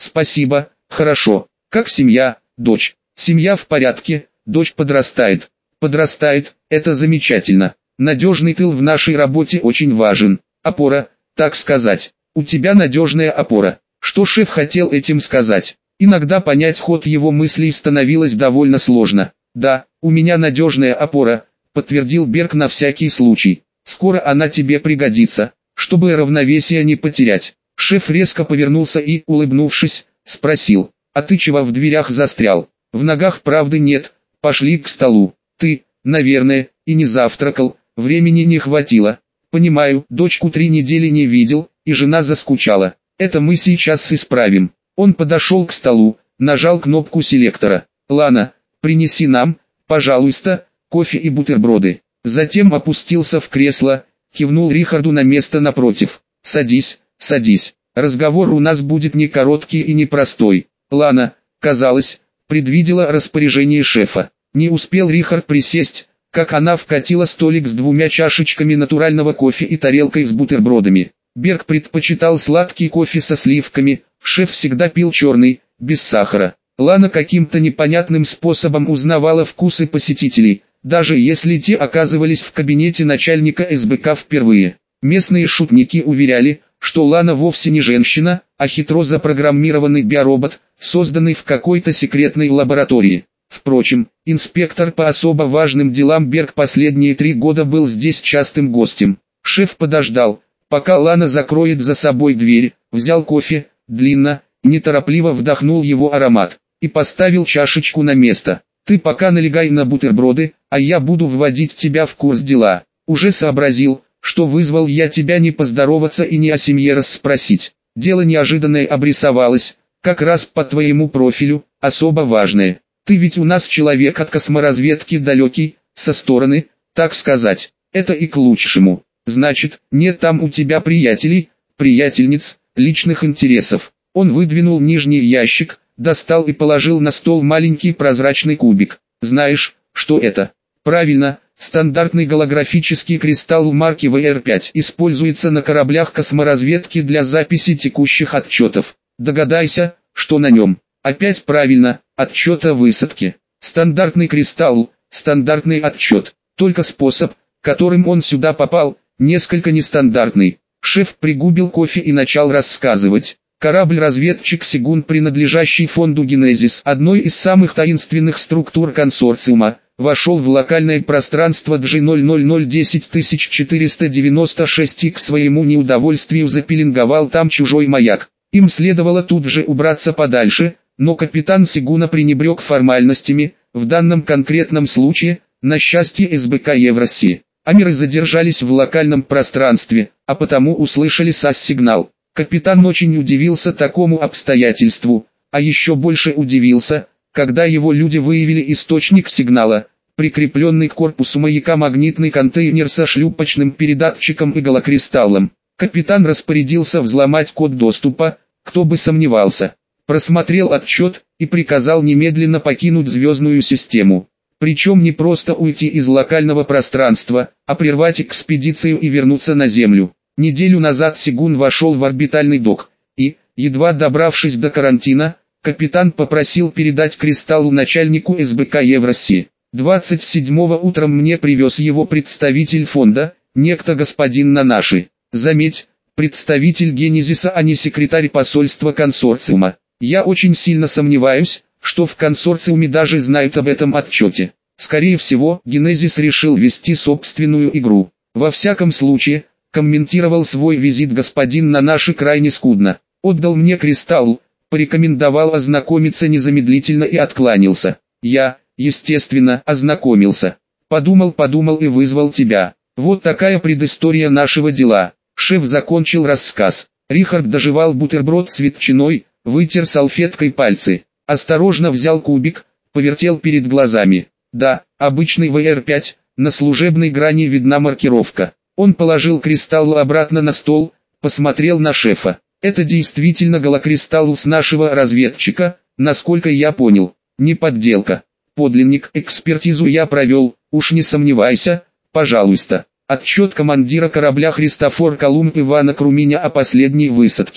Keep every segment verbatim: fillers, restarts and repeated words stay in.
Спасибо, хорошо. Как семья, дочь? Семья в порядке, дочь подрастает. Подрастает, это замечательно. Надежный тыл в нашей работе очень важен. Опора, так сказать. У тебя надежная опора. Что шеф хотел этим сказать? Иногда понять ход его мыслей становилось довольно сложно. Да, у меня надежная опора, подтвердил Берг на всякий случай. Скоро она тебе пригодится, чтобы равновесие не потерять. Шеф резко повернулся и, улыбнувшись, спросил: а ты чего в дверях застрял? В ногах правды нет, пошли к столу. Ты, наверное, и не завтракал, времени не хватило. Понимаю, дочку три недели не видел, и жена заскучала. Это мы сейчас исправим. Он подошел к столу, нажал кнопку селектора. Лана, принеси нам, пожалуйста, кофе и бутерброды. Затем опустился в кресло, кивнул Рихарду на место напротив. Садись, садись. Разговор у нас будет не короткий и не простой. Лана, казалось, предвидела распоряжение шефа. Не успел Рихард присесть, как она вкатила столик с двумя чашечками натурального кофе и тарелкой с бутербродами. Берг предпочитал сладкий кофе со сливками, шеф всегда пил черный, без сахара. Лана каким-то непонятным способом узнавала вкусы посетителей, даже если те оказывались в кабинете начальника эс бэ ка впервые. Местные шутники уверяли, что Лана вовсе не женщина, а хитро запрограммированный биоробот, созданный в какой-то секретной лаборатории. Впрочем, инспектор по особо важным делам Берг последние три года был здесь частым гостем. Шеф подождал, пока Лана закроет за собой дверь, взял кофе, длинно, неторопливо вдохнул его аромат, и поставил чашечку на место. «Ты пока налегай на бутерброды, а я буду вводить тебя в курс дела. Уже сообразил, что вызвал я тебя не поздороваться и не о семье расспросить. Дело неожиданное обрисовалось, как раз по твоему профилю, особо важное. Ты ведь у нас человек от косморазведки далекий, со стороны, так сказать. Это и к лучшему. Значит, нет там у тебя приятелей, приятельниц, личных интересов». Он выдвинул нижний ящик, достал и положил на стол маленький прозрачный кубик. «Знаешь, что это?» «Правильно, стандартный голографический кристалл марки вэ эр пять используется на кораблях косморазведки для записи текущих отчетов. Догадайся, что на нем?» «Опять правильно, отчет о высадке. Стандартный кристалл, стандартный отчет. Только способ, которым он сюда попал, несколько нестандартный». Шеф пригубил кофе и начал рассказывать. Корабль-разведчик «Сигун», принадлежащий фонду «Генезис», одной из самых таинственных структур консорциума, вошел в локальное пространство джи ноль ноль ноль десять четыреста девяносто шесть и к своему неудовольствию запеленговал там чужой маяк. Им следовало тут же убраться подальше, но капитан «Сигуна» пренебрег формальностями, в данном конкретном случае, на счастье эс бэ ка Евразии. Амеры задержались в локальном пространстве, а потому услышали эс о эс-сигнал. Капитан очень удивился такому обстоятельству, а еще больше удивился, когда его люди выявили источник сигнала, прикрепленный к корпусу маяка магнитный контейнер со шлюпочным передатчиком и голокристаллом. Капитан распорядился взломать код доступа, кто бы сомневался. Просмотрел отчет и приказал немедленно покинуть звездную систему. Причем не просто уйти из локального пространства, а прервать экспедицию и вернуться на Землю. Неделю назад «Сигун» вошел в орбитальный док, и, едва добравшись до карантина, капитан попросил передать кристаллу начальнику эс бэ ка Евразии. двадцать седьмого утром мне привез его представитель фонда, некто господин Нанаши. Заметь, представитель Генезиса, а не секретарь посольства консорциума. Я очень сильно сомневаюсь, что в консорциуме даже знают об этом отчете. Скорее всего, Генезис решил вести собственную игру. Во всяком случае, комментировал свой визит господин Нанаши крайне скудно. Отдал мне кристалл, порекомендовал ознакомиться незамедлительно и откланялся. Я, естественно, ознакомился. Подумал-подумал и вызвал тебя. Вот такая предыстория нашего дела. Шеф закончил рассказ. Рихард дожевал бутерброд с ветчиной, вытер салфеткой пальцы. Осторожно взял кубик, повертел перед глазами. Да, обычный вэ эр пять, на служебной грани видна маркировка. Он положил кристалл обратно на стол, посмотрел на шефа. Это действительно голокристалл с нашего разведчика, насколько я понял. Не подделка. Подлинник, экспертизу я провел, уж не сомневайся, пожалуйста. Отчет командира корабля «Христофор Колумб» Ивана Круминя о последней высадке.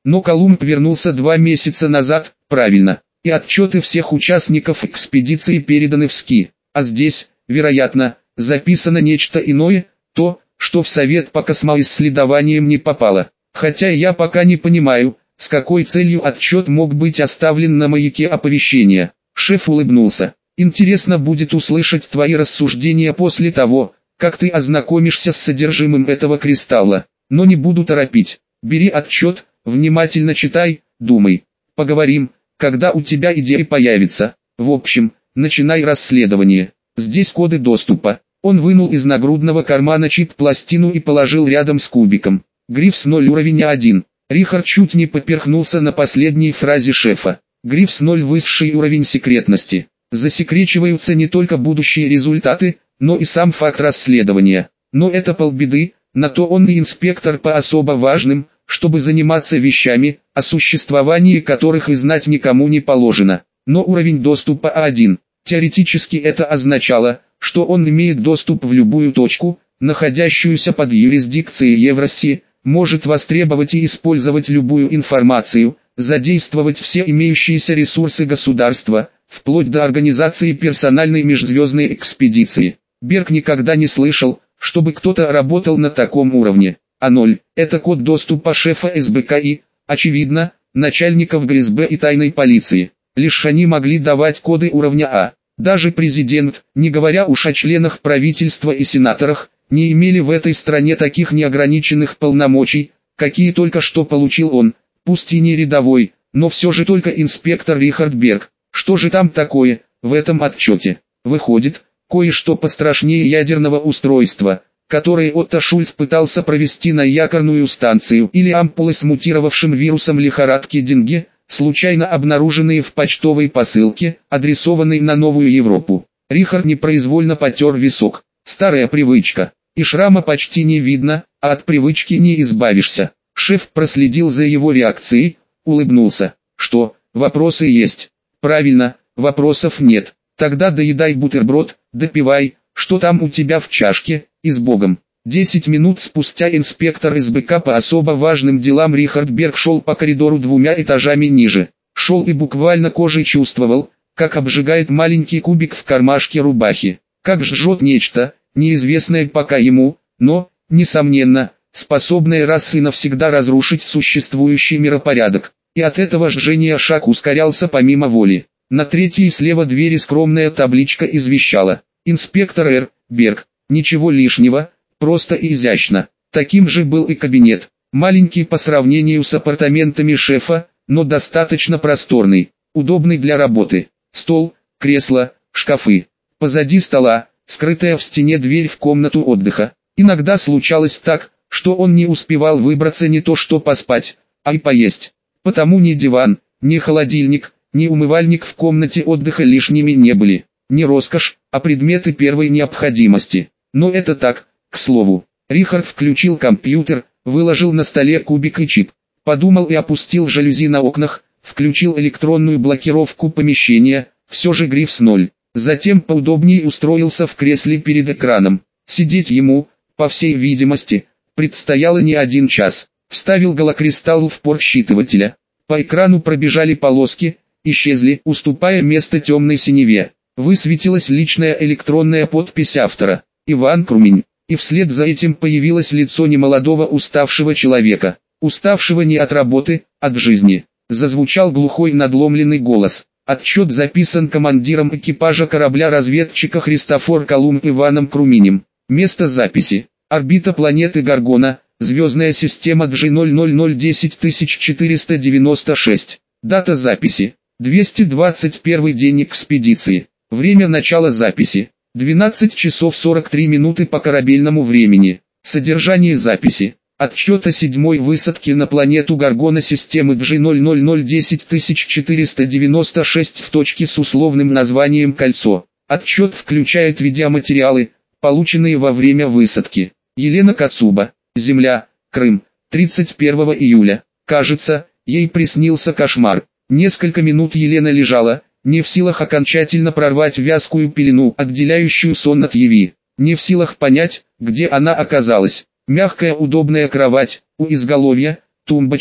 Но Колумб вернулся два месяца назад, правильно, и отчеты всех участников экспедиции переданы в СКИ. А здесь, вероятно, записано нечто иное, то, что в Совет по космоисследованиям не попало. Хотя я пока не понимаю, с какой целью отчет мог быть оставлен на маяке оповещения. Шеф улыбнулся. Интересно будет услышать твои рассуждения после того, как ты ознакомишься с содержимым этого кристалла. Но не буду торопить. Бери отчет, внимательно читай, думай. Поговорим, когда у тебя идеи появятся. В общем, начинай расследование. Здесь коды доступа. Он вынул из нагрудного кармана чип-пластину и положил рядом с кубиком. Грифс ноль уровень один. Рихард чуть не поперхнулся на последней фразе шефа. Грифс ноль высший уровень секретности. Засекречиваются не только будущие результаты, но и сам факт расследования. Но это полбеды, на то он и инспектор по особо важным, чтобы заниматься вещами, о существовании которых и знать никому не положено. Но уровень доступа А один. Теоретически это означало, что он имеет доступ в любую точку, находящуюся под юрисдикцией Евразии, может востребовать и использовать любую информацию, задействовать все имеющиеся ресурсы государства, вплоть до организации персональной межзвездной экспедиции. Берг никогда не слышал, чтобы кто-то работал на таком уровне. А ноль – это код доступа шефа эс бэ ка и, очевидно, начальников гэ эс бэ и тайной полиции. Лишь они могли давать коды уровня А. Даже президент, не говоря уж о членах правительства и сенаторах, не имели в этой стране таких неограниченных полномочий, какие только что получил он, пусть и не рядовой, но все же только инспектор Рихард Берг. Что же там такое, в этом отчете? Выходит, кое-что пострашнее ядерного устройства, которое Отто Шульц пытался провести на якорную станцию, или ампулы с мутировавшим вирусом лихорадки Денге, случайно обнаруженные в почтовой посылке, адресованной на Новую Европу. Рихард непроизвольно потер висок. Старая привычка. И шрама почти не видно, а от привычки не избавишься. Шеф проследил за его реакцией, улыбнулся. Что, вопросы есть? Правильно, вопросов нет. Тогда доедай бутерброд, допивай, что там у тебя в чашке, и с Богом. Десять минут спустя инспектор эс бэ ка по особо важным делам Рихард Берг шел по коридору двумя этажами ниже. Шел и буквально кожей чувствовал, как обжигает маленький кубик в кармашке рубахи. Как жжет нечто, неизвестное пока ему, но, несомненно, способное раз и навсегда разрушить существующий миропорядок. И от этого жжения шаг ускорялся помимо воли. На третьей слева двери скромная табличка извещала: «Инспектор Р. Берг». Ничего лишнего, просто и изящно. Таким же был и кабинет. Маленький по сравнению с апартаментами шефа, но достаточно просторный, удобный для работы. Стол, кресло, шкафы. Позади стола, скрытая в стене дверь в комнату отдыха. Иногда случалось так, что он не успевал выбраться не то что поспать, а и поесть. Потому ни диван, ни холодильник, ни умывальник в комнате отдыха лишними не были. Не роскошь, а предметы первой необходимости. Но это так, к слову. Рихард включил компьютер, выложил на столе кубик и чип. Подумал и опустил жалюзи на окнах, включил электронную блокировку помещения, все же Грифс ноль. Затем поудобнее устроился в кресле перед экраном. Сидеть ему, по всей видимости, предстояло не один час. Вставил голокристалл в порт считывателя. По экрану пробежали полоски, исчезли, уступая место темной синеве. Высветилась личная электронная подпись автора. Иван Крумень. И вслед за этим появилось лицо немолодого уставшего человека. Уставшего не от работы, от жизни. Зазвучал глухой надломленный голос. Отчет записан командиром экипажа корабля-разведчика Христофор Колумб Иваном Круменем. Место записи: орбита планеты Гаргона, звездная система Джи ноль ноль ноль десять четыреста девяносто шесть. Дата записи: двести двадцать первый день экспедиции. Время начала записи: двенадцать часов сорок три минуты по корабельному времени. Содержание записи: отчет о седьмой высадке на планету Гаргона системы Джи ноль ноль ноль десять четыреста девяносто шесть в точке с условным названием «Кольцо». Отчет включает видеоматериалы, полученные во время высадки. Елена Кацуба. Земля, Крым. тридцать первого июля. Кажется, ей приснился кошмар. Несколько минут Елена лежала, не в силах окончательно прорвать вязкую пелену, отделяющую сон от яви. Не в силах понять, где она оказалась. Мягкая удобная кровать, у изголовья, тумбочка,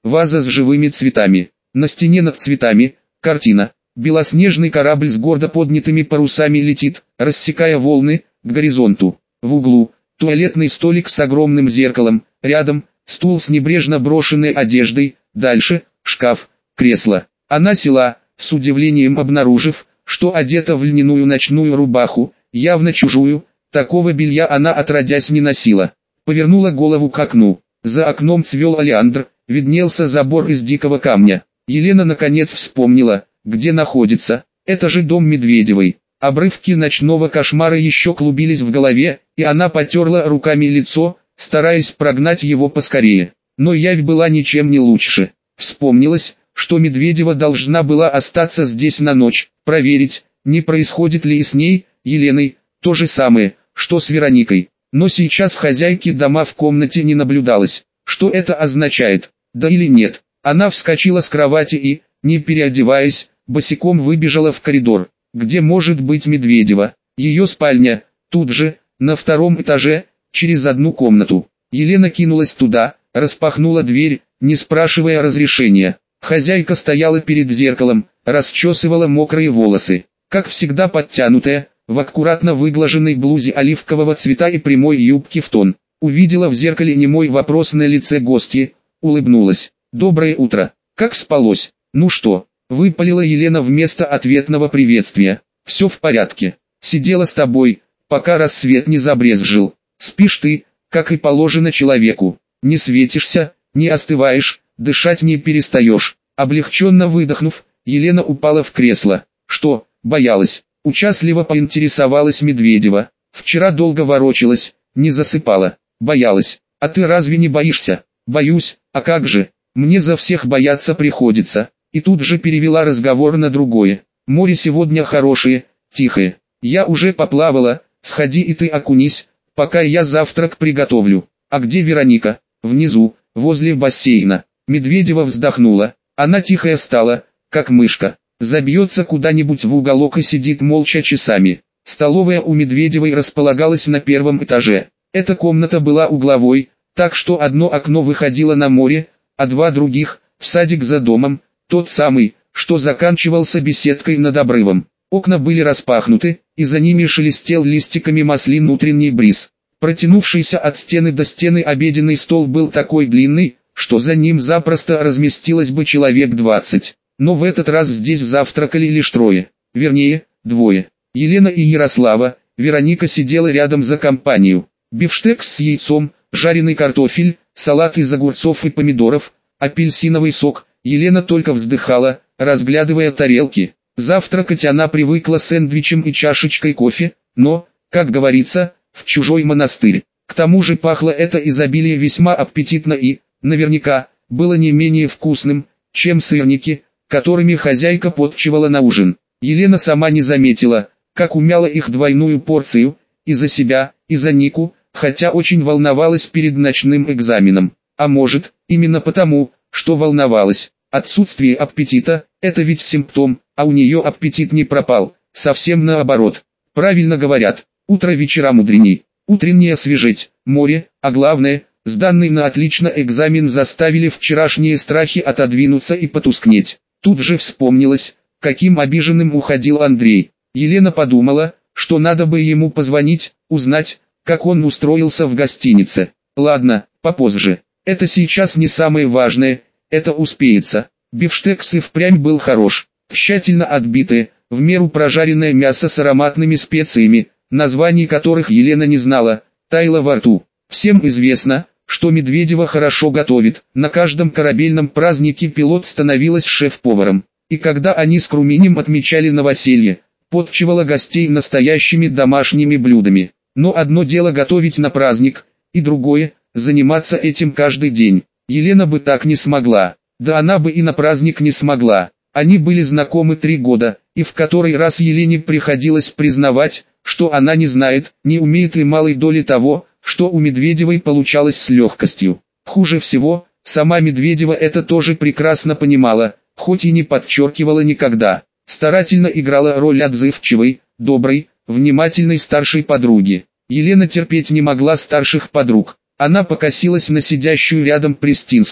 ваза с живыми цветами. На стене над цветами картина. Белоснежный корабль с гордо поднятыми парусами летит, рассекая волны, к горизонту. В углу туалетный столик с огромным зеркалом, рядом стул с небрежно брошенной одеждой, дальше шкаф, кресло. Она села, с удивлением обнаружив, что одета в льняную ночную рубаху, явно чужую, такого белья она отродясь не носила. Повернула голову к окну. За окном цвел олеандр, виднелся забор из дикого камня. Елена наконец вспомнила, где находится. Это же дом Медведевой. Обрывки ночного кошмара еще клубились в голове, и она потерла руками лицо, стараясь прогнать его поскорее. Но явь была ничем не лучше. Вспомнилось, что Медведева должна была остаться здесь на ночь, проверить, не происходит ли и с ней, Еленой, то же самое, что с Вероникой. Но сейчас хозяйки дома в комнате не наблюдалось. Что это означает? Да или нет? Она вскочила с кровати и, не переодеваясь, босиком выбежала в коридор. Где может быть Медведева? Ее спальня, тут же, на втором этаже, через одну комнату. Елена кинулась туда, распахнула дверь, не спрашивая разрешения. Хозяйка стояла перед зеркалом, расчесывала мокрые волосы. Как всегда подтянутая, в аккуратно выглаженной блузе оливкового цвета и прямой юбке в тон. Увидела в зеркале немой вопрос на лице гостьи, улыбнулась. «Доброе утро. Как спалось?» «Ну что?» — выпалила Елена вместо ответного приветствия. «Все в порядке. Сидела с тобой, пока рассвет не забрезжил. Спишь ты, как и положено человеку. Не светишься, не остываешь, дышать не перестаешь». Облегченно выдохнув, Елена упала в кресло. «Что, боялась?» — участливо поинтересовалась Медведева. «Вчера долго ворочалась, не засыпала. Боялась. А ты разве не боишься?» «Боюсь, а как же? Мне за всех бояться приходится». И тут же перевела разговор на другое. «Море сегодня хорошее, тихое. Я уже поплавала, сходи и ты окунись, пока я завтрак приготовлю». «А где Вероника?» «Внизу, возле бассейна». Медведева вздохнула. Она тихая стала, как мышка. Забьется куда-нибудь в уголок и сидит молча часами. Столовая у Медведевой располагалась на первом этаже. Эта комната была угловой, так что одно окно выходило на море, а два других – в садик за домом, тот самый, что заканчивался беседкой над обрывом. Окна были распахнуты, и за ними шелестел листиками маслин утренний бриз. Протянувшийся от стены до стены обеденный стол был такой длинный, что за ним запросто разместилось бы человек двадцать. Но в этот раз здесь завтракали лишь трое, вернее, двое. Елена и Ярослава, Вероника сидела рядом за компанию. Бифштекс с яйцом, жареный картофель, салат из огурцов и помидоров, апельсиновый сок. Елена только вздыхала, разглядывая тарелки. Завтракать она привыкла сэндвичем и чашечкой кофе, но, как говорится, в чужой монастырь. К тому же пахло это изобилие весьма аппетитно и, наверняка, было не менее вкусным, чем сырники, которыми хозяйка подчивала на ужин. Елена сама не заметила, как умяла их двойную порцию, и за себя, и за Нику, хотя очень волновалась перед ночным экзаменом. А может, именно потому, что волновалась. Отсутствие аппетита – это ведь симптом, а у нее аппетит не пропал, совсем наоборот. Правильно говорят, утро вечера мудреней, утреннее свежеть, море, а главное, сданный на отлично экзамен заставили вчерашние страхи отодвинуться и потускнеть. Тут же вспомнилось, каким обиженным уходил Андрей. Елена подумала, что надо бы ему позвонить, узнать, как он устроился в гостинице. Ладно, попозже. Это сейчас не самое важное, это успеется. Бифштекс и впрямь был хорош. Тщательно отбитое, в меру прожаренное мясо с ароматными специями, названий которых Елена не знала, таяло во рту. Всем известно, что Медведева хорошо готовит. На каждом корабельном празднике пилот становилась шеф-поваром. И когда они с Круминем отмечали новоселье, подчивала гостей настоящими домашними блюдами. Но одно дело готовить на праздник, и другое – заниматься этим каждый день. Елена бы так не смогла, да она бы и на праздник не смогла. Они были знакомы три года, и в который раз Елене приходилось признавать, что она не знает, не умеет и малой доли того, что у Медведевой получалось с легкостью. Хуже всего, сама Медведева это тоже прекрасно понимала, хоть и не подчеркивала никогда. Старательно играла роль отзывчивой, доброй, внимательной старшей подруги. Елена терпеть не могла старших подруг. Она покосилась на сидящую рядом Пристинскую.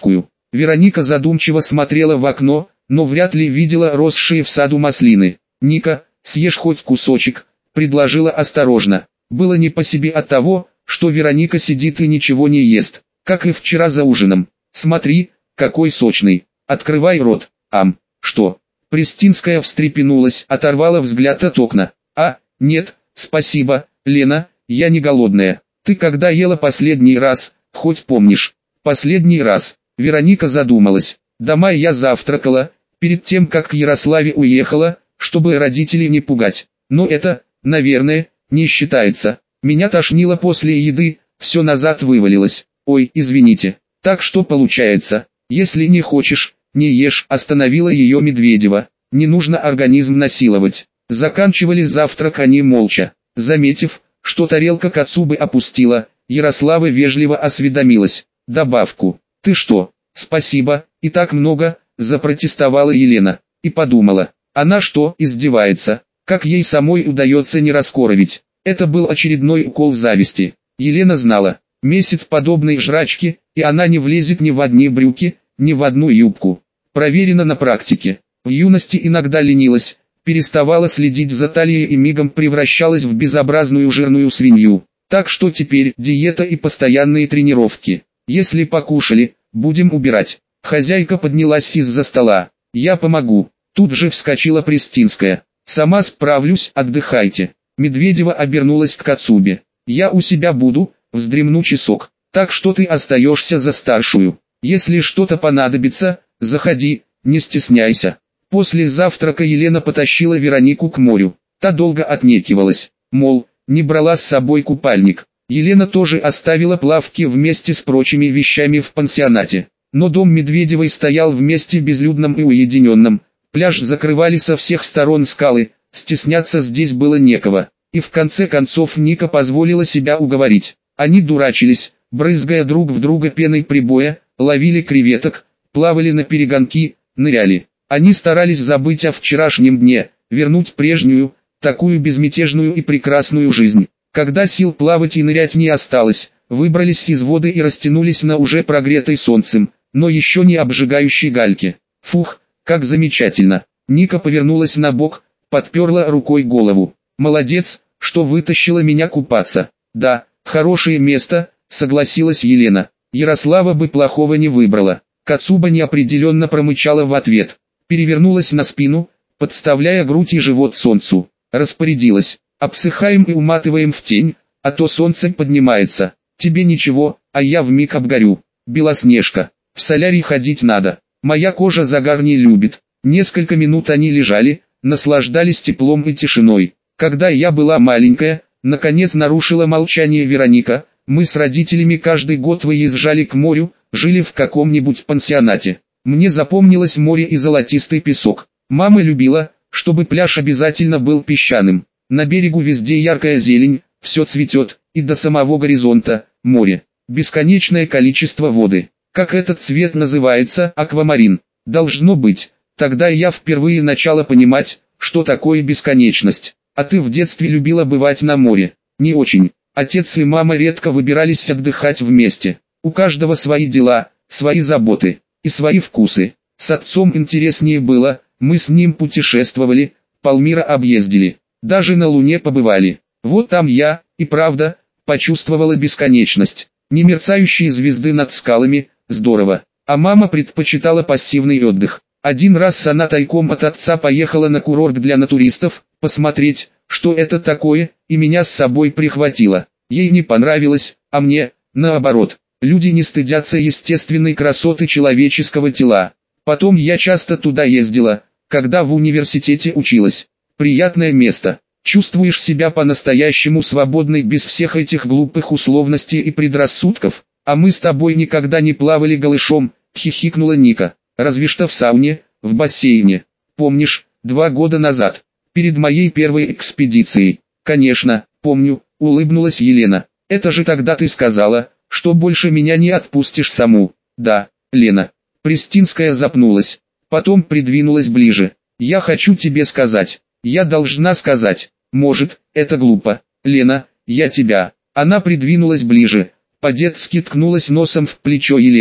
Вероника задумчиво смотрела в окно, но вряд ли видела росшие в саду маслины. «Ника, съешь хоть кусочек», — предложила осторожно. Было не по себе от того, что Вероника сидит и ничего не ест, как и вчера за ужином. «Смотри, какой сочный, открывай рот». «Ам, что?» Пристинская встрепенулась, оторвала взгляд от окна. «А, нет, спасибо, Лена, я не голодная. Ты когда ела последний раз, хоть помнишь?» «Последний раз?» Вероника задумалась. «Дома я завтракала, перед тем как к Ярославе уехала, чтобы родителей не пугать. Но это, наверное, не считается. Меня тошнило после еды, все назад вывалилось. Ой, извините. Так что получается, если не хочешь, не ешь», остановила ее Медведева. «Не нужно организм насиловать». Заканчивали завтрак они молча. Заметив, что тарелка Кацубы опустила, Ярослава вежливо осведомилась. «Добавку». «Ты что?» «Спасибо, и так много», запротестовала Елена. И подумала, она что, издевается? Как ей самой удается не раскоровить? Это был очередной укол зависти. Елена знала, месяц подобной жрачки, и она не влезет ни в одни брюки, ни в одну юбку. Проверено на практике. В юности иногда ленилась, переставала следить за талией и мигом превращалась в безобразную жирную свинью. Так что теперь диета и постоянные тренировки. Если покушали, будем убирать. Хозяйка поднялась из-за стола. «Я помогу». Тут же вскочила Пристинская. «Сама справлюсь, отдыхайте». Медведева обернулась к Кацубе. «Я у себя буду, вздремну часок. Так что ты остаешься за старшую. Если что-то понадобится, заходи, не стесняйся». После завтрака Елена потащила Веронику к морю. Та долго отнекивалась, мол, не брала с собой купальник. Елена тоже оставила плавки вместе с прочими вещами в пансионате. Но дом Медведевой стоял в месте безлюдном и уединенном. Пляж закрывали со всех сторон скалы, стесняться здесь было некого. И в конце концов Ника позволила себя уговорить. Они дурачились, брызгая друг в друга пеной прибоя, ловили креветок, плавали на перегонки, ныряли. Они старались забыть о вчерашнем дне, вернуть прежнюю, такую безмятежную и прекрасную жизнь. Когда сил плавать и нырять не осталось, выбрались из воды и растянулись на уже прогретой солнцем, но еще не обжигающей гальке. Фух, как замечательно. Ника повернулась на бок, подперла рукой голову. «Молодец, что вытащила меня купаться». «Да, хорошее место», согласилась Елена. «Ярослава бы плохого не выбрала». Кацуба неопределенно промычала в ответ. Перевернулась на спину, подставляя грудь и живот солнцу. Распорядилась. «Обсыхаем и уматываем в тень, а то солнце поднимается. Тебе ничего, а я вмиг обгорю». «Белоснежка, в солярий ходить надо. Моя кожа загар не любит». Несколько минут они лежали, наслаждались теплом и тишиной. «Когда я была маленькая», наконец нарушила молчание Вероника, «мы с родителями каждый год выезжали к морю, жили в каком-нибудь пансионате. Мне запомнилось море и золотистый песок. Мама любила, чтобы пляж обязательно был песчаным. На берегу везде яркая зелень, все цветет, и до самого горизонта – море. Бесконечное количество воды. Как этот цвет называется? Аквамарин. Должно быть. Тогда я впервые начала понимать, что такое бесконечность. А ты в детстве любила бывать на море?» «Не очень. Отец и мама редко выбирались отдыхать вместе. У каждого свои дела, свои заботы и свои вкусы. С отцом интереснее было, мы с ним путешествовали, полмира объездили. Даже на Луне побывали. Вот там я, и правда, почувствовала бесконечность. Немерцающие звезды над скалами, здорово. А мама предпочитала пассивный отдых. Один раз она тайком от отца поехала на курорт для натуристов, посмотреть, что это такое, и меня с собой прихватила. Ей не понравилось, а мне, наоборот. Люди не стыдятся естественной красоты человеческого тела. Потом я часто туда ездила, когда в университете училась. Приятное место. Чувствуешь себя по-настоящему свободной без всех этих глупых условностей и предрассудков. А мы с тобой никогда не плавали голышом, хихикнула Ника. Разве что в сауне, в бассейне. Помнишь, два года назад, перед моей первой экспедицией? Конечно, помню, улыбнулась Елена. Это же тогда ты сказала, что больше меня не отпустишь саму. Да, Лена. Пристинская запнулась, потом придвинулась ближе. Я хочу тебе сказать. Я должна сказать. Может, это глупо. Лена, я тебя. Она придвинулась ближе, по-детски ткнулась носом в плечо Елены.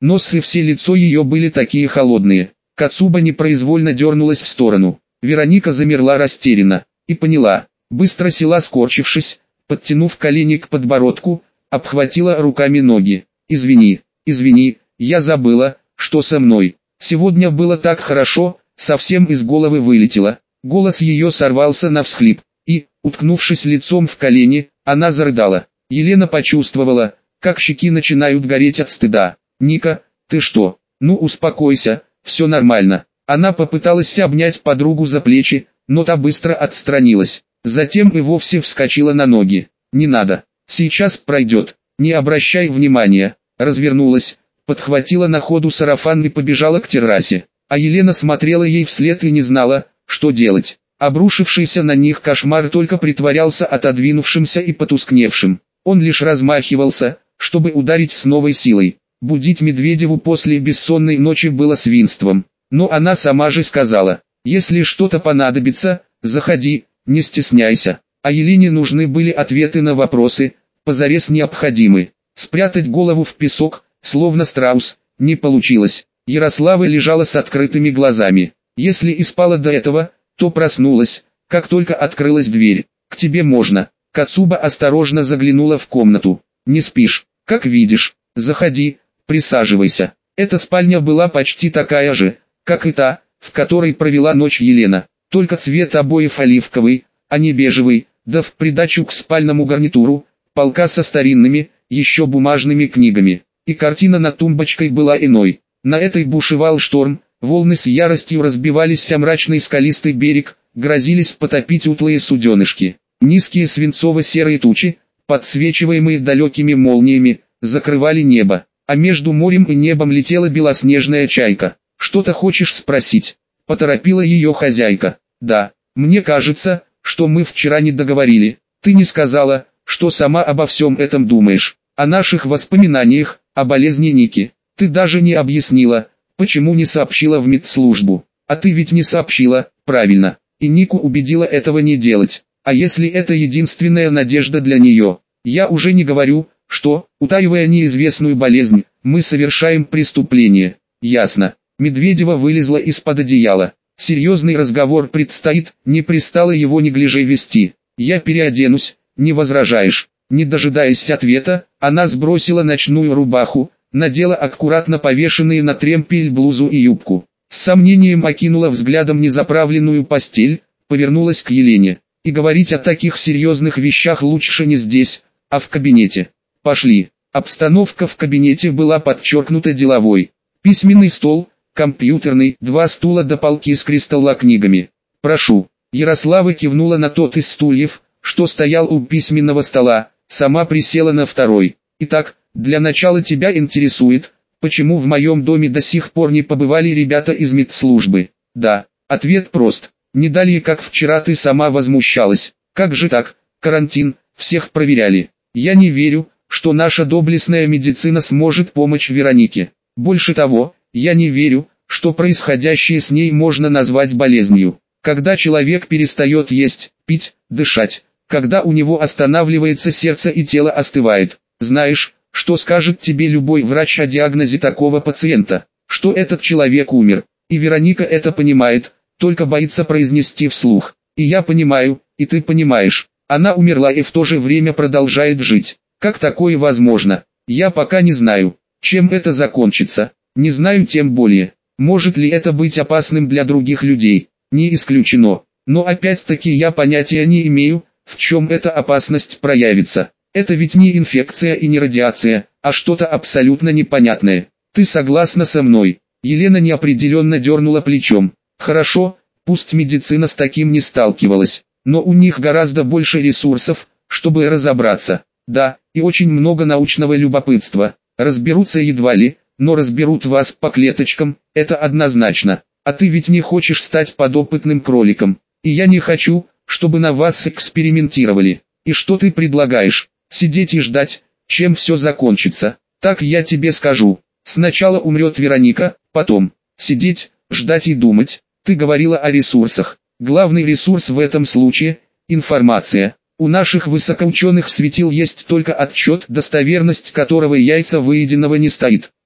Нос и все лицо ее были такие холодные. Кацуба непроизвольно дернулась в сторону. Вероника замерла растерянно и поняла. Быстро села, скорчившись, подтянув колени к подбородку, обхватила руками ноги. «Извини, извини, я забыла, что со мной. Сегодня было так хорошо, совсем из головы вылетело». Голос ее сорвался на всхлип, и, уткнувшись лицом в колени, она зарыдала. Елена почувствовала, как щеки начинают гореть от стыда. «Ника, ты что? Ну успокойся, все нормально». Она попыталась обнять подругу за плечи, но та быстро отстранилась. Затем и вовсе вскочила на ноги. «Не надо, сейчас пройдет, не обращай внимания». Развернулась, подхватила на ходу сарафан и побежала к террасе. А Елена смотрела ей вслед и не знала, что делать. Обрушившийся на них кошмар только притворялся отодвинувшимся и потускневшим. Он лишь размахивался, чтобы ударить с новой силой. Будить Медведеву после бессонной ночи было свинством. Но она сама же сказала: «Если что-то понадобится, заходи, не стесняйся». А Елене нужны были ответы на вопросы, позарез необходимы. Спрятать голову в песок, словно страус, не получилось. Ярослава лежала с открытыми глазами. Если и спала до этого, то проснулась, как только открылась дверь. «К тебе можно». Кацуба осторожно заглянула в комнату. «Не спишь? Как видишь. Заходи, присаживайся». Эта спальня была почти такая же, как и та, в которой провела ночь Елена. Только цвет обоев оливковый, а не бежевый, да в придачу к спальному гарнитуру, полка со старинными, еще бумажными книгами. И картина над тумбочкой была иной. На этой бушевал шторм. Волны с яростью разбивались о мрачный скалистый берег, грозились потопить утлые суденышки. Низкие свинцово-серые тучи, подсвечиваемые далекими молниями, закрывали небо, а между морем и небом летела белоснежная чайка. «Что-то хочешь спросить?» — поторопила ее хозяйка. «Да, мне кажется, что мы вчера не договорили. Ты не сказала, что сама обо всем этом думаешь, о наших воспоминаниях, о болезни Ники. Ты даже не объяснила, почему не сообщила в медслужбу. А ты ведь не сообщила, правильно, и Нику убедила этого не делать. А если это единственная надежда для нее? Я уже не говорю, что, утаивая неизвестную болезнь, мы совершаем преступление». «Ясно». Медведева вылезла из-под одеяла. «Серьезный разговор предстоит, не пристало его неглиже вести. Я переоденусь, не возражаешь?» Не дожидаясь ответа, она сбросила ночную рубаху, надела аккуратно повешенные на тремпель блузу и юбку. С сомнением окинула взглядом незаправленную постель, повернулась к Елене. «И говорить о таких серьезных вещах лучше не здесь, а в кабинете. Пошли». Обстановка в кабинете была подчеркнута деловой. Письменный стол, компьютерный, два стула до полки с кристаллокнигами. «Прошу». Ярослава кивнула на тот из стульев, что стоял у письменного стола, сама присела на второй. «Итак, для начала тебя интересует, почему в моем доме до сих пор не побывали ребята из медслужбы?» «Да». Ответ прост. Не далее как вчера ты сама возмущалась. «Как же так, карантин, всех проверяли». «Я не верю, что наша доблестная медицина сможет помочь Веронике. Больше того, я не верю, что происходящее с ней можно назвать болезнью. Когда человек перестает есть, пить, дышать, когда у него останавливается сердце и тело остывает. Знаешь, что скажет тебе любой врач о диагнозе такого пациента? Что этот человек умер. И Вероника это понимает, только боится произнести вслух. И я понимаю, и ты понимаешь. Она умерла и в то же время продолжает жить. Как такое возможно? Я пока не знаю, чем это закончится. Не знаю тем более. Может ли это быть опасным для других людей? Не исключено. Но опять-таки я понятия не имею, в чем эта опасность проявится. Это ведь не инфекция и не радиация, а что-то абсолютно непонятное. Ты согласна со мной?» Елена неопределенно дернула плечом. «Хорошо, пусть медицина с таким не сталкивалась, но у них гораздо больше ресурсов, чтобы разобраться. Да, и очень много научного любопытства. Разберутся едва ли, но разберут вас по клеточкам, это однозначно. А ты ведь не хочешь стать подопытным кроликом. И я не хочу, чтобы на вас экспериментировали. И что ты предлагаешь? Сидеть и ждать, чем все закончится? Так я тебе скажу. Сначала умрет Вероника, потом сидеть, ждать и думать. Ты говорила о ресурсах. Главный ресурс в этом случае – информация. У наших высокоученых светил есть только отчет, достоверность которого яйца выеденного не стоит.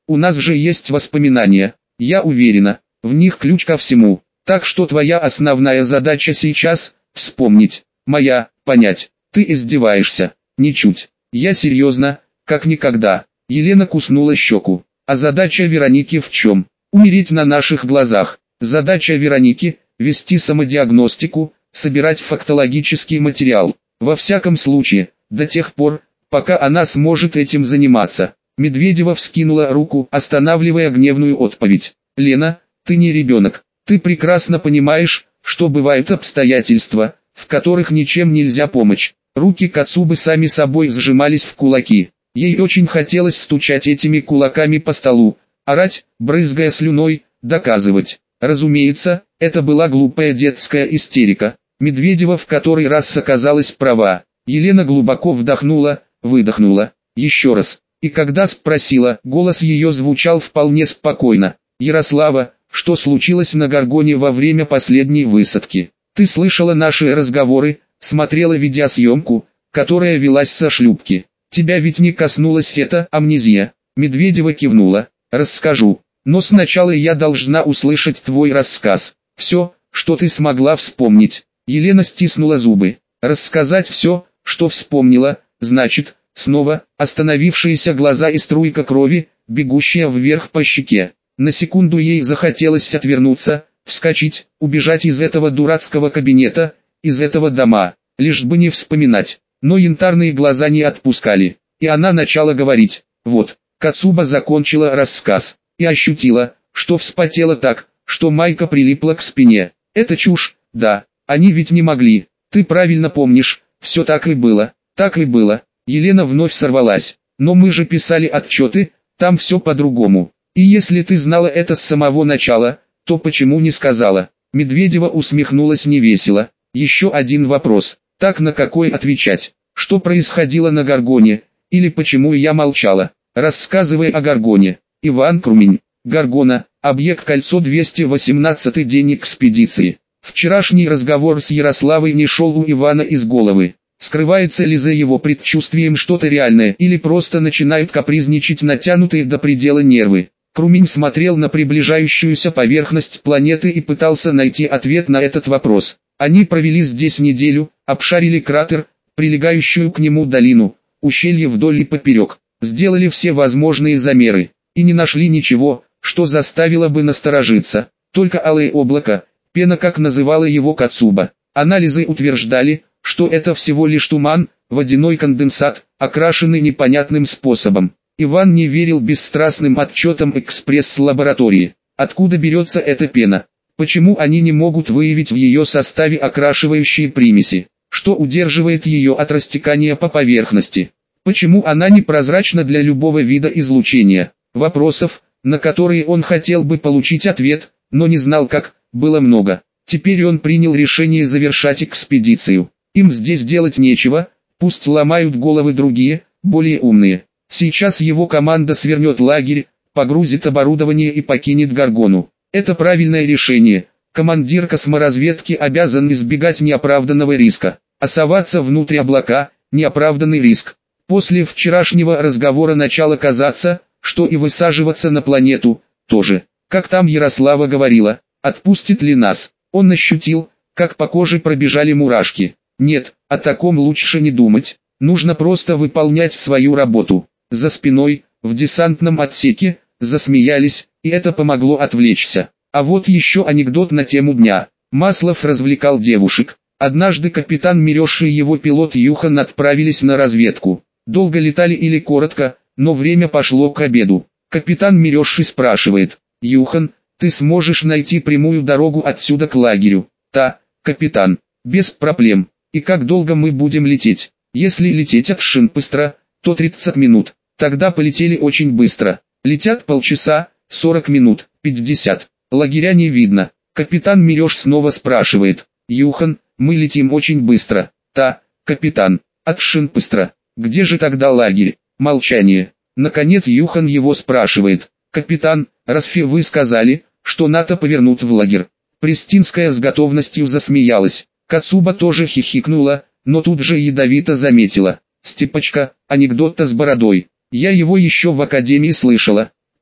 У нас же есть воспоминания. Я уверена, в них ключ ко всему. Так что твоя основная задача сейчас – вспомнить. Моя – понять. Ты издеваешься. Ничуть. Я серьезно, как никогда. Елена куснула щеку. А задача Вероники в чем? Умереть на наших глазах. Задача Вероники – вести самодиагностику, собирать фактологический материал. Во всяком случае, до тех пор, пока она сможет этим заниматься. Медведева вскинула руку, останавливая гневную отповедь. «Лена, ты не ребенок. Ты прекрасно понимаешь, что бывают обстоятельства, в которых ничем нельзя помочь». Руки Кацубы сами собой сжимались в кулаки. Ей очень хотелось стучать этими кулаками по столу, орать, брызгая слюной, доказывать. Разумеется, это была глупая детская истерика. Медведева в который раз оказалась права. Елена глубоко вдохнула, выдохнула. Еще раз. И когда спросила, голос ее звучал вполне спокойно. «Ярослава, что случилось на Горгоне во время последней высадки? Ты слышала наши разговоры, смотрела видеосъемку, которая велась со шлюпки. Тебя ведь не коснулась эта амнезия?» Медведева кивнула. «Расскажу. Но сначала я должна услышать твой рассказ. Все, что ты смогла вспомнить». Елена стиснула зубы. Рассказать все, что вспомнила, значит, снова, остановившиеся глаза и струйка крови, бегущая вверх по щеке. На секунду ей захотелось отвернуться, вскочить, убежать из этого дурацкого кабинета, из этого дома, лишь бы не вспоминать. Но янтарные глаза не отпускали, и она начала говорить. Вот, Кацуба закончила рассказ, и ощутила, что вспотела так, что майка прилипла к спине. Это чушь, да, они ведь не могли. Ты правильно помнишь, все так и было, так и было. Елена вновь сорвалась. Но мы же писали отчеты, там все по-другому. И если ты знала это с самого начала, то почему не сказала? Медведева усмехнулась невесело. Еще один вопрос. Так на какой отвечать? Что происходило на Горгоне? Или почему я молчала? Рассказывай о Горгоне. Иван Крумень. Горгона. Объект кольцо двести восемнадцатый день экспедиции. Вчерашний разговор с Ярославой не шел у Ивана из головы. Скрывается ли за его предчувствием что-то реальное или просто начинают капризничать натянутые до предела нервы? Крумень смотрел на приближающуюся поверхность планеты и пытался найти ответ на этот вопрос. Они провели здесь неделю, обшарили кратер, прилегающую к нему долину, ущелье вдоль и поперек, сделали все возможные замеры, и не нашли ничего, что заставило бы насторожиться, только алые облака, пена, как называла его Кацуба. Анализы утверждали, что это всего лишь туман, водяной конденсат, окрашенный непонятным способом. Иван не верил бесстрастным отчетам экспресс-лаборатории. Откуда берется эта пена? Почему они не могут выявить в ее составе окрашивающие примеси? Что удерживает ее от растекания по поверхности? Почему она непрозрачна для любого вида излучения? Вопросов, на которые он хотел бы получить ответ, но не знал как, было много. Теперь он принял решение завершать экспедицию. Им здесь делать нечего, пусть ломают головы другие, более умные. Сейчас его команда свернет лагерь, погрузит оборудование и покинет Горгону. Это правильное решение. Командир косморазведки обязан избегать неоправданного риска. А соваться внутрь облака – неоправданный риск. После вчерашнего разговора начало казаться, что и высаживаться на планету – тоже. Как там Ярослава говорила, отпустит ли нас? Он ощутил, как по коже пробежали мурашки. Нет, о таком лучше не думать. Нужно просто выполнять свою работу. За спиной, в десантном отсеке, засмеялись, и это помогло отвлечься. А вот еще анекдот на тему дня. Маслов развлекал девушек. Однажды капитан Мерёш и его пилот Юхан отправились на разведку. Долго летали или коротко, но время пошло к обеду. Капитан Мерёш спрашивает: «Юхан, ты сможешь найти прямую дорогу отсюда к лагерю?» «Та, капитан, без проблем. И как долго мы будем лететь?» «Если лететь от Шинпыстра, то тридцать минут. Тогда полетели очень быстро. Летят полчаса, сорок минут, пятьдесят. Лагеря не видно». Капитан Мерёш снова спрашивает: «Юхан, мы летим очень быстро». «Та, капитан, от Шинпыстра. Где же тогда лагерь?» Молчание. Наконец Юхан его спрашивает: «Капитан, разве вы сказали, что НАТО повернут в лагерь?» Пристинская с готовностью засмеялась. Кацуба тоже хихикнула, но тут же ядовито заметила: «Степочка, анекдот-то с бородой. Я его еще в академии слышала.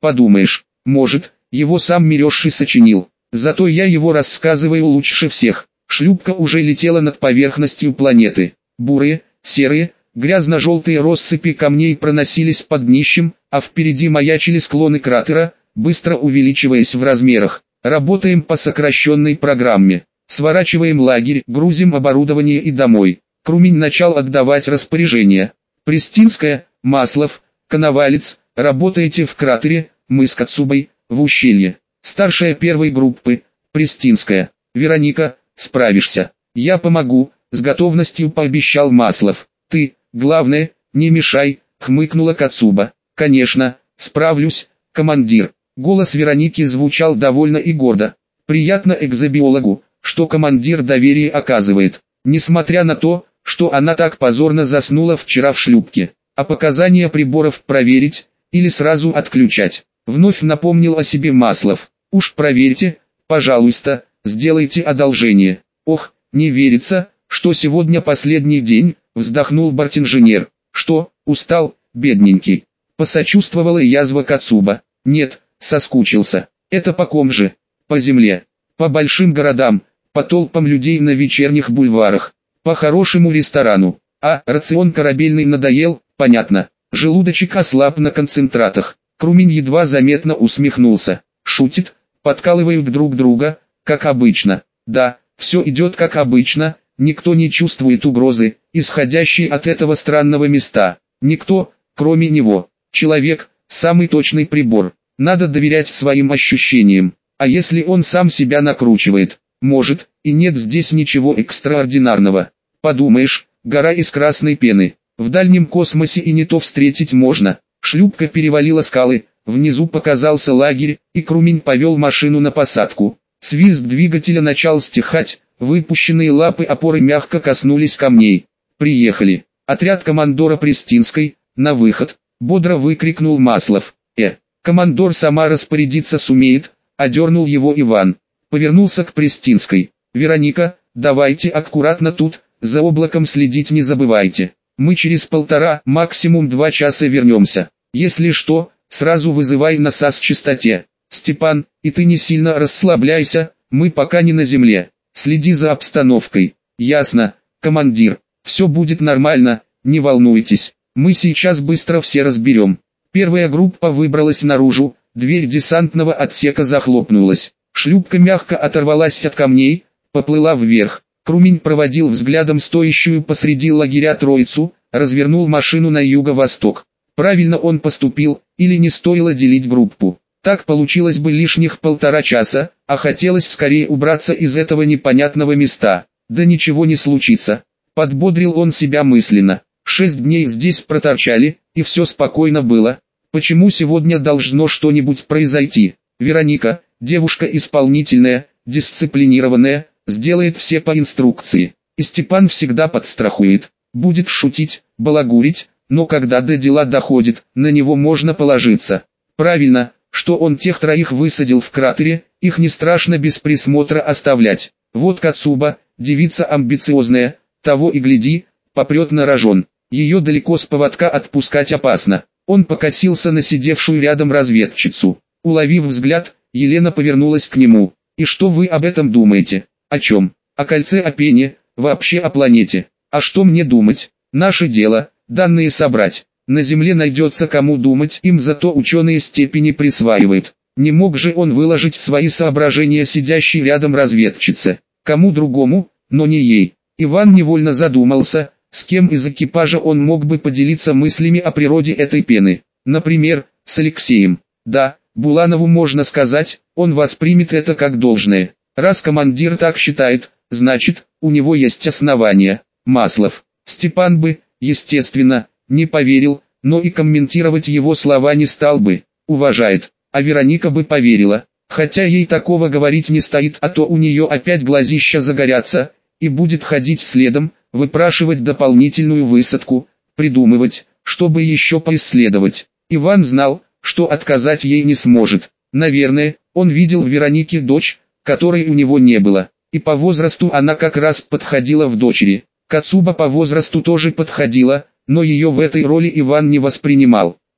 Подумаешь, может, его сам Миреши сочинил. Зато я его рассказываю лучше всех. Шлюпка уже летела над поверхностью планеты. Бурые, серые, грязно-желтые россыпи камней проносились под днищем, а впереди маячили склоны кратера, быстро увеличиваясь в размерах. Работаем по сокращенной программе. Сворачиваем лагерь, грузим оборудование и домой. Крумень начал отдавать распоряжения. Престинская, Маслов, Коновалец, работаете в кратере, мы с Кацубой, в ущелье. Старшая первой группы, Престинская. Вероника, справишься. Я помогу, с готовностью пообещал Маслов. Ты, главное, не мешай, хмыкнула Кацуба. Конечно, справлюсь, командир. Голос Вероники звучал довольно и гордо. Приятно экзобиологу, что командир доверие оказывает. Несмотря на то, что она так позорно заснула вчера в шлюпке. А показания приборов проверить, или сразу отключать. Вновь напомнил о себе Маслов. Уж проверьте, пожалуйста, сделайте одолжение. Ох, не верится, что сегодня последний день, вздохнул бортинженер. Что, устал, бедненький? Посочувствовала язва Кацуба. Нет, соскучился. Это по ком же? По земле. По большим городам, по толпам людей на вечерних бульварах. По хорошему ресторану. А, рацион корабельный надоел, понятно. Желудочек ослаб на концентратах. Крумень едва заметно усмехнулся. Шутит, подкалывают друг друга, как обычно. Да, все идет как обычно, никто не чувствует угрозы, исходящей от этого странного места. Никто, кроме него. Человек, самый точный прибор. Надо доверять своим ощущениям. А если он сам себя накручивает? Может, и нет здесь ничего экстраординарного. Подумаешь, гора из красной пены. В дальнем космосе и не то встретить можно. Шлюпка перевалила скалы, внизу показался лагерь, и Крумень повел машину на посадку. Свист двигателя начал стихать, выпущенные лапы опоры мягко коснулись камней. «Приехали! Отряд командора Престинской, на выход!» — бодро выкрикнул Маслов. «Э, командор сама распорядиться сумеет», — одернул его Иван. Повернулся к Престинской. «Вероника, давайте аккуратно тут, за облаком следить не забывайте. Мы через полтора, максимум два часа вернемся. Если что, сразу вызывай на САС-частоте. Степан, и ты не сильно расслабляйся, мы пока не на земле. Следи за обстановкой». «Ясно, командир. Все будет нормально, не волнуйтесь. Мы сейчас быстро все разберем». Первая группа выбралась наружу, дверь десантного отсека захлопнулась. Шлюпка мягко оторвалась от камней, поплыла вверх. Крумень проводил взглядом стоящую посреди лагеря троицу, развернул машину на юго-восток. Правильно он поступил, или не стоило делить группу. Так получилось бы лишних полтора часа, а хотелось скорее убраться из этого непонятного места. Да ничего не случится. Подбодрил он себя мысленно. Шесть дней здесь проторчали, и все спокойно было. Почему сегодня должно что-нибудь произойти? Вероника, девушка исполнительная, дисциплинированная, сделает все по инструкции. И Степан всегда подстрахует. Будет шутить, балагурить, но когда до дела доходит, на него можно положиться. Правильно, что он тех троих высадил в кратере, их не страшно без присмотра оставлять. Вот Кацуба, девица амбициозная, того и гляди, попрет на рожон. Ее далеко с поводка отпускать опасно. Он покосился на сидевшую рядом разведчицу. Уловив взгляд, Елена повернулась к нему. «И что вы об этом думаете?» «О чем?» «О кольце Опене, вообще о планете. А что мне думать? Наше дело, данные собрать. На Земле найдется кому думать, им зато ученые степени присваивают». Не мог же он выложить свои соображения сидящей рядом разведчице. Кому другому, но не ей. Иван невольно задумался, с кем из экипажа он мог бы поделиться мыслями о природе этой пены. Например, с Алексеем. Да, Буланову можно сказать, он воспримет это как должное. Раз командир так считает, значит, у него есть основания. Маслов. Степан бы, естественно, не поверил, но и комментировать его слова не стал бы. Уважает. А Вероника бы поверила. Хотя ей такого говорить не стоит, а то у нее опять глазища загорятся, и будет ходить следом, выпрашивать дополнительную высадку, придумывать, чтобы еще поисследовать. Иван знал, что отказать ей не сможет. Наверное, он видел в Веронике дочь, которой у него не было, и по возрасту она как раз подходила в дочери. Кацуба по возрасту тоже подходила, но ее в этой роли Иван не воспринимал.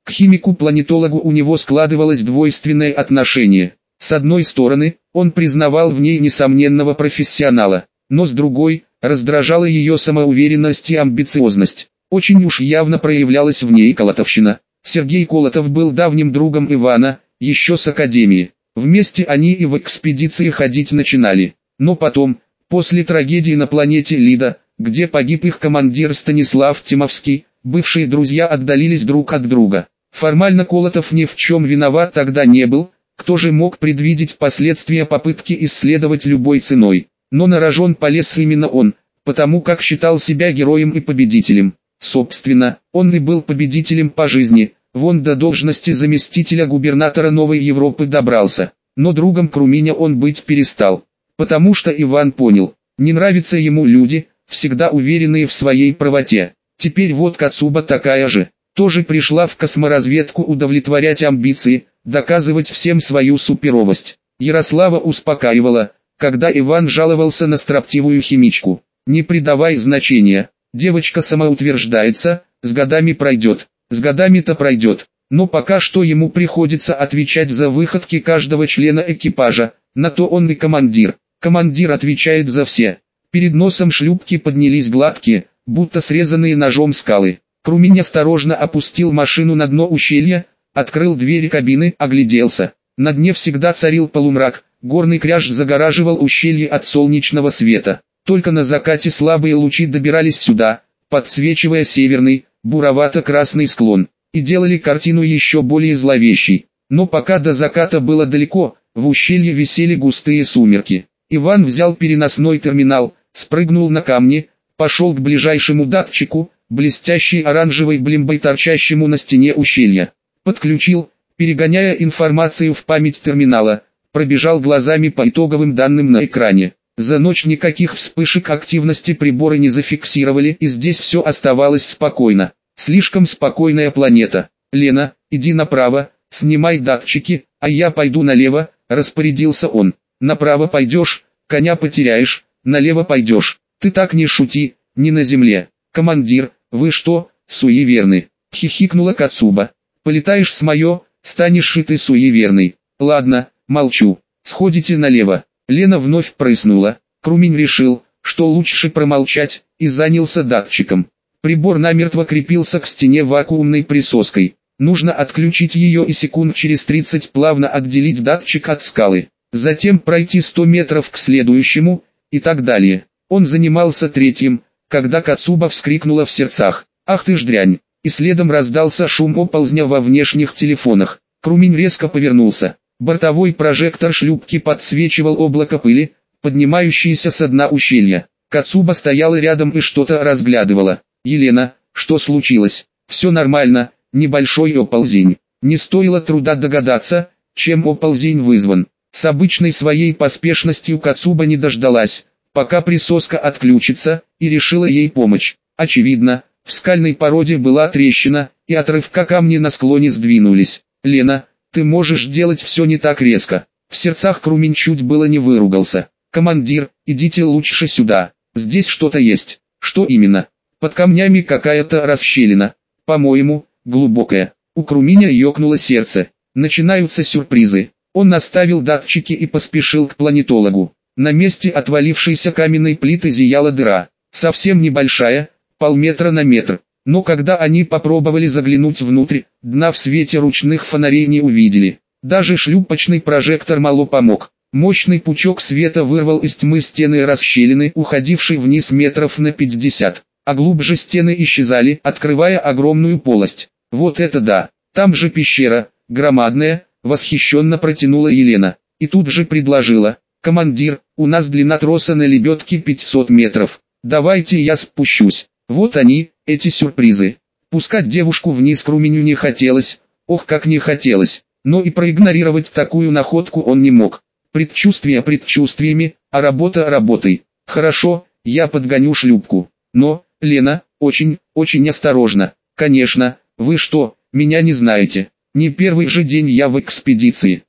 К химику-планетологу у него складывалось двойственное отношение. С одной стороны, он признавал в ней несомненного профессионала, но с другой, раздражала ее самоуверенность и амбициозность. Очень уж явно проявлялась в ней колотовщина. Сергей Колотов был давним другом Ивана, еще с академии. Вместе они и в экспедиции ходить начинали. Но потом, после трагедии на планете Лида, где погиб их командир Станислав Тимовский, бывшие друзья отдалились друг от друга. Формально Колотов ни в чем виноват тогда не был, кто же мог предвидеть последствия попытки исследовать любой ценой. Но на рожон полез именно он, потому как считал себя героем и победителем. Собственно, он и был победителем по жизни, вон до должности заместителя губернатора Новой Европы добрался. Но другом Круминя он быть перестал, потому что Иван понял, не нравятся ему люди, всегда уверенные в своей правоте. Теперь вот Кацуба такая же, тоже пришла в косморазведку удовлетворять амбиции, доказывать всем свою суперовость. Ярослава успокаивала, когда Иван жаловался на строптивую химичку. Не придавай значения, девочка самоутверждается, с годами пройдет, с годами-то пройдет. Но пока что ему приходится отвечать за выходки каждого члена экипажа, на то он и командир. Командир отвечает за все. Перед носом шлюпки поднялись гладкие, будто срезанные ножом скалы. Круминь осторожно опустил машину на дно ущелья, открыл двери кабины, огляделся. На дне всегда царил полумрак, горный кряж загораживал ущелье от солнечного света. Только на закате слабые лучи добирались сюда, подсвечивая северный, буровато-красный склон, и делали картину еще более зловещей. Но пока до заката было далеко, в ущелье висели густые сумерки. Иван взял переносной терминал, спрыгнул на камни, пошел к ближайшему датчику, блестящей оранжевой блимбой, торчащему на стене ущелья. Подключил, перегоняя информацию в память терминала, пробежал глазами по итоговым данным на экране. За ночь никаких вспышек активности приборы не зафиксировали, и здесь все оставалось спокойно. Слишком спокойная планета. «Лена, иди направо, снимай датчики, а я пойду налево», — распорядился он. «Направо пойдешь, коня потеряешь, налево пойдешь. Ты так не шути, не на земле. Командир, вы что, суеверны?» — хихикнула Кацуба. «Полетаешь с моё, станешь и ты суеверный. Ладно, молчу. Сходите налево». Лена вновь прыснула. Круминь решил, что лучше промолчать, и занялся датчиком. Прибор намертво крепился к стене вакуумной присоской. Нужно отключить ее и секунд через тридцать плавно отделить датчик от скалы. Затем пройти сто метров к следующему, и так далее. Он занимался третьим, когда Кацуба вскрикнула в сердцах: «Ах ты ж дрянь!» И следом раздался шум оползня во внешних телефонах. Круминь резко повернулся. Бортовой прожектор шлюпки подсвечивал облако пыли, поднимающееся со дна ущелья. Кацуба стояла рядом и что-то разглядывала. «Елена, что случилось?» «Все нормально, небольшой оползень». Не стоило труда догадаться, чем оползень вызван. С обычной своей поспешностью Кацуба не дождалась, пока присоска отключится, и решила ей помочь. Очевидно, в скальной породе была трещина, и отрывка камни на склоне сдвинулись. «Лена, ты можешь делать все не так резко». В сердцах Круминь чуть было не выругался. «Командир, идите лучше сюда. Здесь что-то есть». «Что именно?» «Под камнями какая-то расщелина. По-моему, глубокая». У Круминя ёкнуло сердце. Начинаются сюрпризы. Он наставил датчики и поспешил к планетологу. На месте отвалившейся каменной плиты зияла дыра. Совсем небольшая, полметра на метр. Но когда они попробовали заглянуть внутрь, дна в свете ручных фонарей не увидели. Даже шлюпочный прожектор мало помог. Мощный пучок света вырвал из тьмы стены расщелины, уходившей вниз метров на пятьдесят. А глубже стены исчезали, открывая огромную полость. «Вот это да! Там же пещера, громадная!» — восхищенно протянула Елена. И тут же предложила: «Командир, у нас длина троса на лебедке пятьсот метров. Давайте я спущусь». Вот они, эти сюрпризы. Пускать девушку вниз Круминю не хотелось, ох как не хотелось, но и проигнорировать такую находку он не мог. Предчувствия предчувствиями, а работа работой. «Хорошо, я подгоню шлюпку. Но, Лена, очень, очень осторожно. Конечно, вы что, меня не знаете? Не первый же день я в экспедиции.